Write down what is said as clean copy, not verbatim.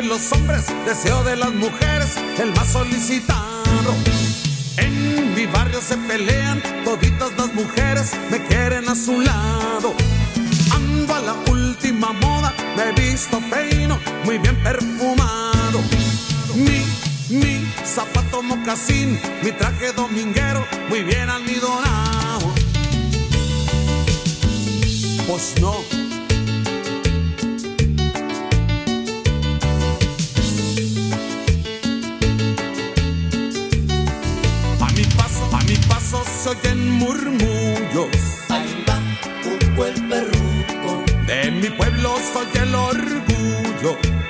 de los hombres, deseo de las mujeres, el más solicitado. En mi barrio se pelean, toditas las mujeres me quieren a su lado. Ando a la última moda, me he visto peino, muy bien perfumado. Mi zapato mocasín, mi traje dominguero, muy bien almidonado. Pues no. A mi paso se oyen murmullos. Ahí va un buen perruco. De mi pueblo soy el orgullo.